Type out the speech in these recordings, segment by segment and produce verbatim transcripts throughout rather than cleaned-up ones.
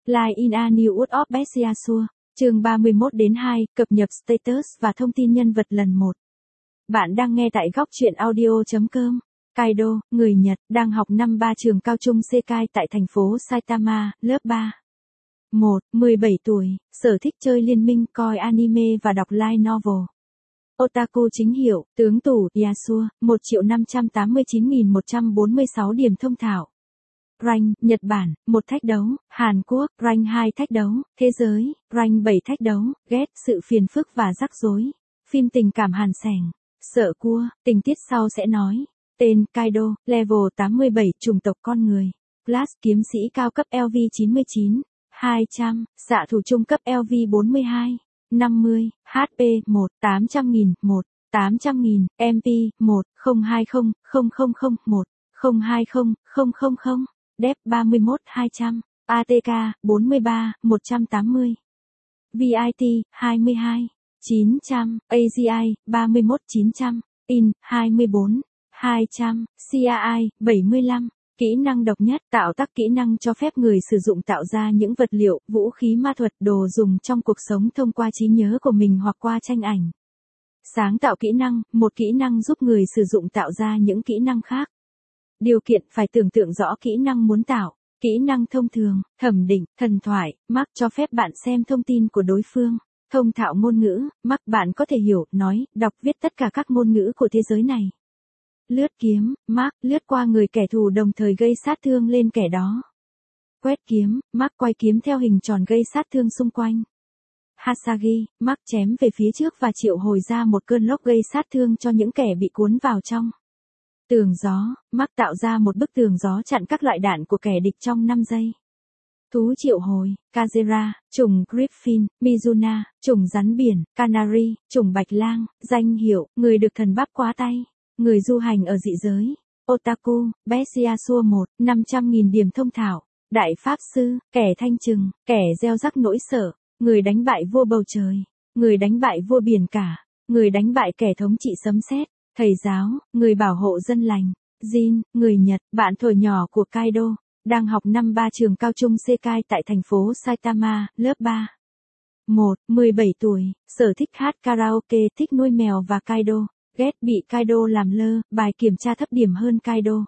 Line in a new world of Best Yasuo. Chương ba mươi mốt đến hai, cập nhật status và thông tin nhân vật lần một. Bạn đang nghe tại góc truyện audio.com. Kaido, người Nhật, đang học năm ba trường cao trung Sekai tại thành phố Saitama, lớp ba. một. mười bảy tuổi, sở thích chơi liên minh, coi anime và đọc light novel. Otaku chính hiệu, tướng tủ, Yasuo, một triệu năm trăm tám mươi chín nghìn một trăm bốn mươi sáu điểm thông thạo. Rank, Nhật Bản, một thách đấu, Hàn Quốc, rank hai thách đấu, thế giới, rank bảy thách đấu, ghét, sự phiền phức và rắc rối. Phim tình cảm hàn sẻng, sợ cua, tình tiết sau sẽ nói. Tên, Kaido, level tám mươi bảy, chủng tộc con người. Class, kiếm sĩ cao cấp L V chín mươi chín, hai trăm, xạ thủ trung cấp L V bốn mươi hai, năm mươi, H P, một, tám trăm nghìn, một, tám trăm nghìn, M P, một, không hai không, không không không, một, không hai không, không không không. Dep ba mươi mốt hai trăm, A T K bốn mươi ba một trăm tám mươi, V I T hai mươi hai chín trăm, A G I ba mươi mốt chín trăm, In hai mươi bốn hai trăm, C A I bảy mươi lăm. Kỹ năng độc nhất, tạo tác kỹ năng cho phép người sử dụng tạo ra những vật liệu, vũ khí ma thuật, đồ dùng trong cuộc sống thông qua trí nhớ của mình hoặc qua tranh ảnh. Sáng tạo kỹ năng, một kỹ năng giúp người sử dụng tạo ra những kỹ năng khác. Điều kiện phải tưởng tượng rõ kỹ năng muốn tạo. Kỹ năng thông thường, thẩm định, thần thoại, Mark cho phép bạn xem thông tin của đối phương. Thông thạo ngôn ngữ, Mark bạn có thể hiểu, nói, đọc viết tất cả các ngôn ngữ của thế giới này. Lướt kiếm, Mark lướt qua người kẻ thù đồng thời gây sát thương lên kẻ đó. Quét kiếm, Mark quay kiếm theo hình tròn gây sát thương xung quanh. Hasagi, Mark chém về phía trước và triệu hồi ra một cơn lốc gây sát thương cho những kẻ bị cuốn vào trong. Tường gió, Mark tạo ra một bức tường gió chặn các loại đạn của kẻ địch trong năm giây. Thú triệu hồi, Kazera, chủng Griffin, Mizuna, chủng rắn biển, Canary, chủng bạch lang, danh hiệu, người được thần bắp quá tay, người du hành ở dị giới. Otaku, Best Yasuo một, năm trăm nghìn điểm thông thạo, đại pháp sư, kẻ thanh trừng, kẻ gieo rắc nỗi sợ, người đánh bại vua bầu trời, người đánh bại vua biển cả, người đánh bại kẻ thống trị sấm sét. Thầy giáo, người bảo hộ dân lành. Jin, người Nhật, bạn thuở nhỏ của Kaido, đang học năm ba trường cao trung Sekai tại thành phố Saitama, lớp ba. một. mười bảy tuổi, sở thích hát karaoke, thích nuôi mèo và Kaido, ghét bị Kaido làm lơ, bài kiểm tra thấp điểm hơn Kaido.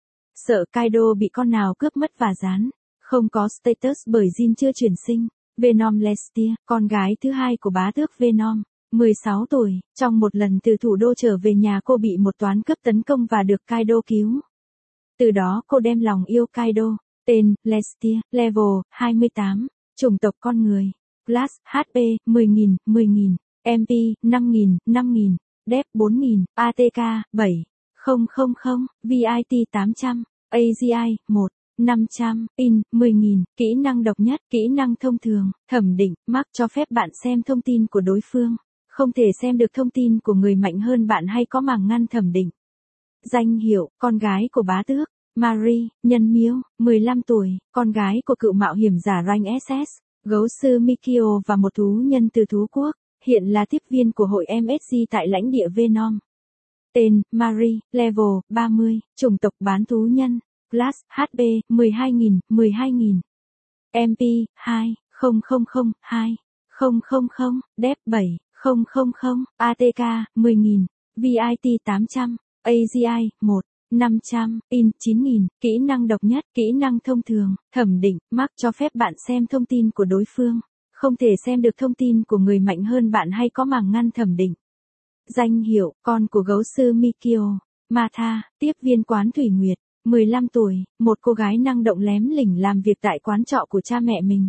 Sợ Kaido bị con nào cướp mất và dán, không có status bởi Jin chưa chuyển sinh. Venom Lestia, con gái thứ hai của bá tước Venom. mười sáu tuổi, trong một lần từ thủ đô trở về nhà cô bị một toán cướp tấn công và được Kaido cứu. Từ đó cô đem lòng yêu Kaido. Tên, Lestia, level, hai mươi tám, chủng tộc con người. Class, H P, mười nghìn, mười nghìn, M P, năm nghìn, năm nghìn, Dep bốn nghìn, A T K, bảy, không không không, V I T tám trăm, A G I, một, năm trăm, In, mười nghìn, kỹ năng độc nhất, kỹ năng thông thường, thẩm định, Mark cho phép bạn xem thông tin của đối phương. Không thể xem được thông tin của người mạnh hơn bạn hay có màng ngăn thẩm định. Danh hiệu, con gái của bá tước. Marie, nhân miêu, mười lăm tuổi, con gái của cựu mạo hiểm giả rank S S, gấu sư Mikio và một thú nhân từ thú quốc, hiện là tiếp viên của hội M S G tại lãnh địa Venom. Tên, Marie, level, ba mươi, chủng tộc bán thú nhân, class, H P, mười hai nghìn, mười hai nghìn, M P, hai, không không không, hai, không không không, Dep bảy, không không không, A T K, mười nghìn, V I T tám trăm, A G I, một, năm trăm, In, chín nghìn, kỹ năng độc nhất, kỹ năng thông thường, thẩm định, Mark cho phép bạn xem thông tin của đối phương. Không thể xem được thông tin của người mạnh hơn bạn hay có màng ngăn thẩm định. Danh hiệu, con của gấu sư Mikio. Martha, tiếp viên quán Thủy Nguyệt, mười lăm tuổi, một cô gái năng động lém lỉnh làm việc tại quán trọ của cha mẹ mình.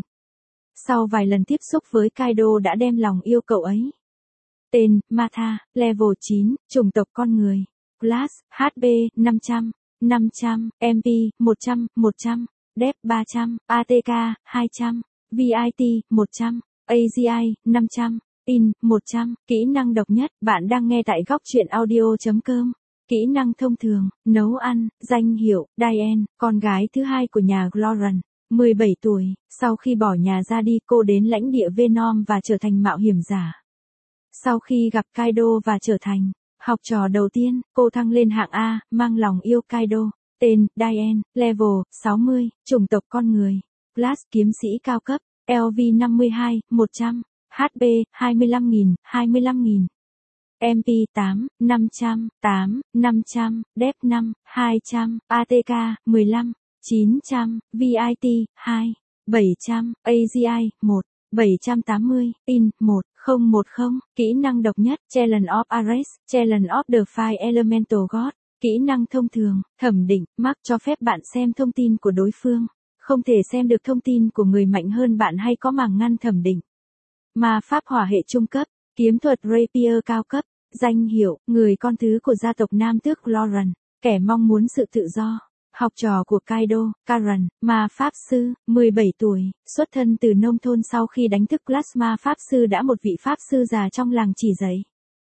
Sau vài lần tiếp xúc với Kaido đã đem lòng yêu cậu ấy. Tên, Martha, level chín, chủng tộc con người. Class, H P, năm trăm, năm trăm, M P, một trăm, một trăm, Dep ba trăm, A T K, hai trăm, V I T, một trăm, A G I, năm trăm, In, một trăm, kỹ năng độc nhất, bạn đang nghe tại góc truyện audio.com. Kỹ năng thông thường, nấu ăn, danh hiệu, Diane, con gái thứ hai của nhà Gloran, mười bảy tuổi, sau khi bỏ nhà ra đi cô đến lãnh địa Venom và trở thành mạo hiểm giả. Sau khi gặp Kaido và trở thành học trò đầu tiên, cô thăng lên hạng A, mang lòng yêu Kaido. Tên, Diane, level, sáu mươi, chủng tộc con người. Class kiếm sĩ cao cấp, L V năm mươi hai, một trăm, H P, hai mươi lăm nghìn, hai mươi lăm nghìn. M P tám, năm trăm, tám, năm trăm, Dep năm, hai trăm, A T K, mười lăm, chín trăm, V I T, hai, bảy trăm, A G I, một, bảy trăm tám mươi, In, một, không một không, kỹ năng độc nhất, Challenge of Ares, Challenge of the Five Elemental God, kỹ năng thông thường, thẩm định, Mark cho phép bạn xem thông tin của đối phương, không thể xem được thông tin của người mạnh hơn bạn hay có màng ngăn thẩm định. Ma pháp hỏa hệ trung cấp, kiếm thuật Rapier cao cấp, danh hiệu, người con thứ của gia tộc Nam tước Lauren, kẻ mong muốn sự tự do. Học trò của Kaido, Karen, ma pháp sư, mười bảy tuổi, xuất thân từ nông thôn sau khi đánh thức class ma pháp sư đã một vị pháp sư già trong làng chỉ dạy.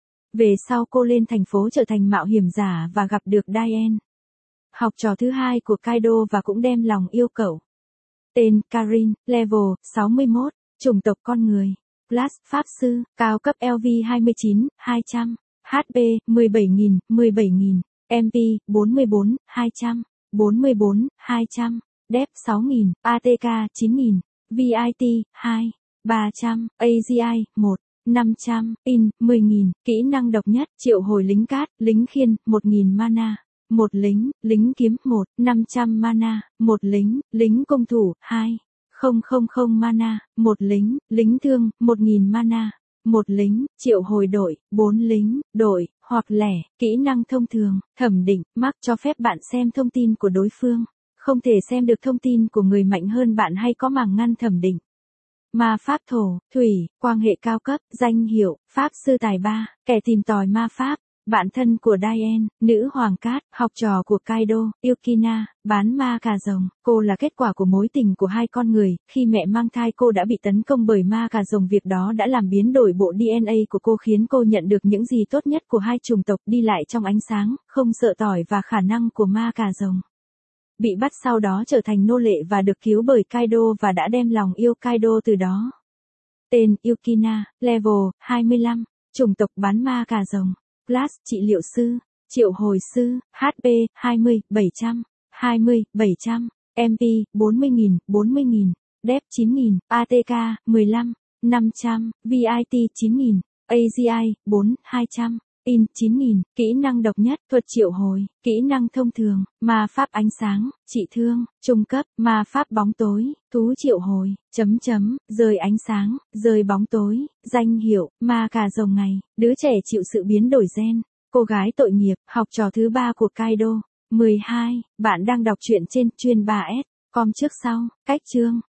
Về sau cô lên thành phố trở thành mạo hiểm giả và gặp được Diane. Học trò thứ hai của Kaido và cũng đem lòng yêu cậu. Tên, Karin, level, sáu mươi mốt, chủng tộc con người. Class, pháp sư, cao cấp L V hai mươi chín, hai trăm, H P, mười bảy nghìn, mười bảy nghìn, M P, bốn mươi bốn, hai trăm, bốn mươi bốn, hai trăm, Dep sáu nghìn, A T K chín nghìn, V I T, hai, ba trăm, A G I, một, năm trăm, In, mười nghìn, kỹ năng độc nhất, triệu hồi lính cát, lính khiên, một nghìn mana, một lính, lính kiếm, một, năm trăm mana, một lính, lính công thủ, hai, không không không mana, một lính, lính thương, một nghìn mana, một lính, triệu hồi đội, bốn lính, đội, hoặc lẻ, kỹ năng thông thường, thẩm định, Mark cho phép bạn xem thông tin của đối phương, không thể xem được thông tin của người mạnh hơn bạn hay có màng ngăn thẩm định. Ma pháp thổ, thủy, quan hệ cao cấp, danh hiệu, pháp sư tài ba, kẻ tìm tòi ma pháp, bạn thân của Diane, nữ hoàng cát, học trò của Kaido, Yukina, bán ma cà rồng. Cô là kết quả của mối tình của hai con người, khi mẹ mang thai cô đã bị tấn công bởi ma cà rồng, việc đó đã làm biến đổi bộ D N A của cô, khiến cô nhận được những gì tốt nhất của hai chủng tộc, đi lại trong ánh sáng, không sợ tỏi và khả năng của ma cà rồng. Bị bắt sau đó trở thành nô lệ và được cứu bởi Kaido và đã đem lòng yêu Kaido từ đó. Tên, Yukina, level, hai mươi lăm, chủng tộc bán ma cà rồng. Class, trị liệu sư, triệu hồi sư, H P, hai mươi, bảy trăm, hai mươi, bảy trăm, M P, bốn mươi nghìn, bốn mươi nghìn, Dep chín nghìn, A T K, mười lăm, năm trăm, V I T chín nghìn, A G I, bốn, hai trăm, In, chín nghìn, kỹ năng độc nhất, thuật triệu hồi, kỹ năng thông thường, ma pháp ánh sáng, trị thương, trung cấp, ma pháp bóng tối, thú triệu hồi, chấm chấm, rơi ánh sáng, rơi bóng tối, danh hiệu, ma cà rồng ngày, đứa trẻ chịu sự biến đổi gen, cô gái tội nghiệp, học trò thứ ba của Kaido. mười hai, bạn đang đọc truyện trên chuyên ba S, com trước sau, cách chương.